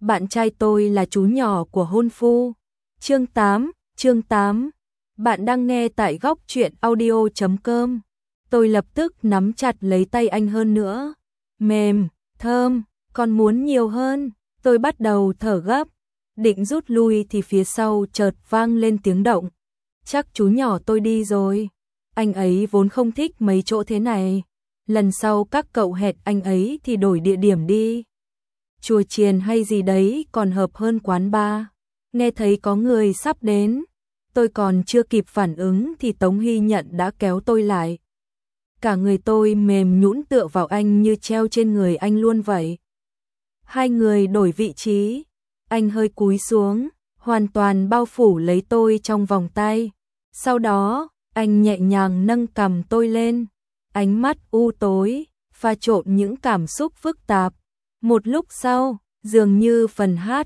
bạn trai tôi là chú nhỏ của hôn phu. Chương 8. Bạn đang nghe tại góc truyện audio.com. Tôi lập tức nắm chặt lấy tay anh hơn nữa. Mềm, thơm, còn muốn nhiều hơn. Tôi bắt đầu thở gấp, định rút lui thì phía sau chợt vang lên tiếng động. Chắc chú nhỏ tôi đi rồi. Anh ấy vốn không thích mấy chỗ thế này. Lần sau các cậu hẹn anh ấy thì đổi địa điểm đi. Chùa chiền hay gì đấy còn hợp hơn quán bar. Nghe thấy có người sắp đến, tôi còn chưa kịp phản ứng thì Tống Hy Nhận đã kéo tôi lại. Cả người tôi mềm nhũn tựa vào anh như treo trên người anh luôn vậy. Hai người đổi vị trí, anh hơi cúi xuống, hoàn toàn bao phủ lấy tôi trong vòng tay. Sau đó, anh nhẹ nhàng nâng cằm tôi lên, ánh mắt u tối, pha trộn những cảm xúc phức tạp. Một lúc sau, dường như phần hát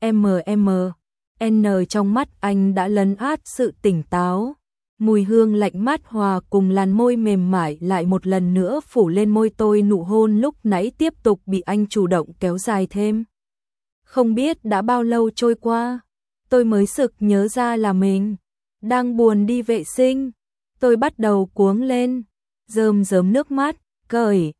N trong mắt anh đã lấn át sự tỉnh táo. Mùi hương lạnh mát hòa cùng làn môi mềm mại lại một lần nữa phủ lên môi tôi, nụ hôn lúc nãy tiếp tục bị anh chủ động kéo dài thêm. Không biết đã bao lâu trôi qua, tôi mới sực nhớ ra là mình đang buồn đi vệ sinh. Tôi bắt đầu cuống lên, rơm rớm nước mắt, cởi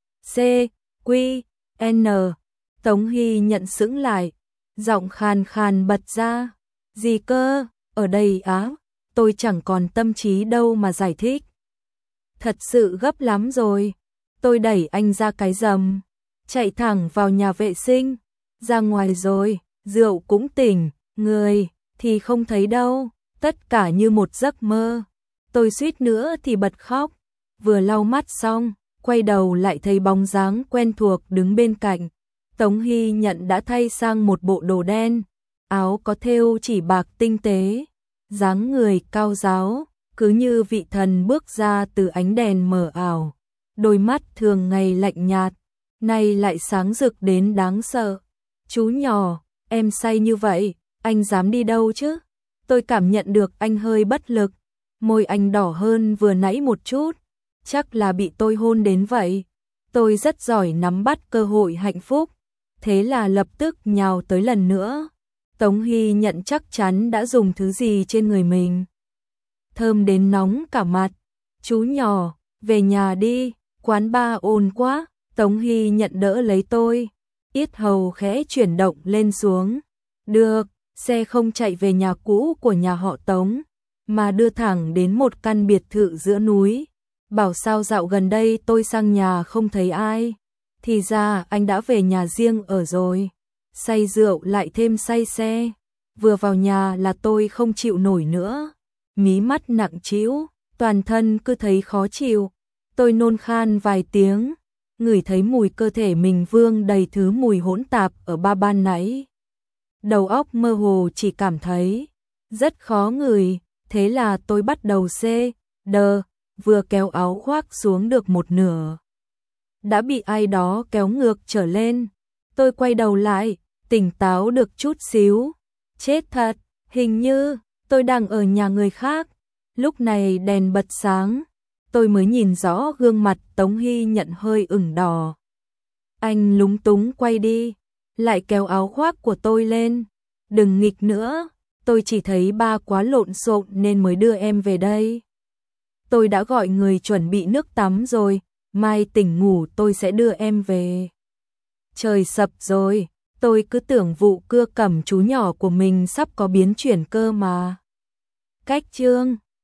N. Tống Hy Nhận sững lại, giọng khàn khàn bật ra. Gì cơ, ở đây á? Tôi chẳng còn tâm trí đâu mà giải thích. Thật sự gấp lắm rồi. Tôi đẩy anh ra cái rầm, chạy thẳng vào nhà vệ sinh. Ra ngoài rồi, rượu cũng tỉnh, người thì không thấy đâu. Tất cả như một giấc mơ. Tôi suýt nữa thì bật khóc. Vừa lau mắt xong, quay đầu lại thấy bóng dáng quen thuộc đứng bên cạnh. Tống Hy Nhận đã thay sang một bộ đồ đen, áo có thêu chỉ bạc tinh tế, dáng người cao ráo, cứ như vị thần bước ra từ ánh đèn mờ ảo. Đôi mắt thường ngày lạnh nhạt, nay lại sáng rực đến đáng sợ. Chú nhỏ, em say như vậy, anh dám đi đâu chứ? Tôi cảm nhận được anh hơi bất lực, môi anh đỏ hơn vừa nãy một chút, chắc là bị tôi hôn đến vậy. Tôi rất giỏi nắm bắt cơ hội hạnh phúc, thế là lập tức nhào tới lần nữa. Tống Hy Nhận chắc chắn đã dùng thứ gì trên người mình. Thơm đến nóng cả mặt. Chú nhỏ, về nhà đi, quán bar ồn quá. Tống Hy Nhận đỡ lấy tôi, yết hầu khẽ chuyển động lên xuống. Được, xe không chạy về nhà cũ của nhà họ Tống, mà đưa thẳng đến một căn biệt thự giữa núi. Bảo sao dạo gần đây tôi sang nhà không thấy ai. Thì ra anh đã về nhà riêng ở rồi. Say rượu lại thêm say xe. Vừa vào nhà là tôi không chịu nổi nữa. Mí mắt nặng trĩu, toàn thân cứ thấy khó chịu. Tôi nôn khan vài tiếng, ngửi thấy mùi cơ thể mình vương đầy thứ mùi hỗn tạp ở ban nãy. Đầu óc mơ hồ, chỉ cảm thấy rất khó ngửi. Thế là tôi bắt đầu vừa kéo áo khoác xuống được một nửa, đã bị ai đó kéo ngược trở lên. Tôi quay đầu lại, tỉnh táo được chút xíu. Chết thật, hình như tôi đang ở nhà người khác. Lúc này đèn bật sáng, tôi mới nhìn rõ gương mặt Tống Hy Nhận hơi ửng đỏ. Anh lúng túng quay đi, lại kéo áo khoác của tôi lên. Đừng nghịch nữa, tôi chỉ thấy ba quá lộn xộn nên mới đưa em về đây. Tôi đã gọi người chuẩn bị nước tắm rồi, mai tỉnh ngủ tôi sẽ đưa em về. Trời sập rồi, tôi cứ tưởng vụ cưa cẩm chú nhỏ của mình sắp có biến chuyển cơ mà. Cách chương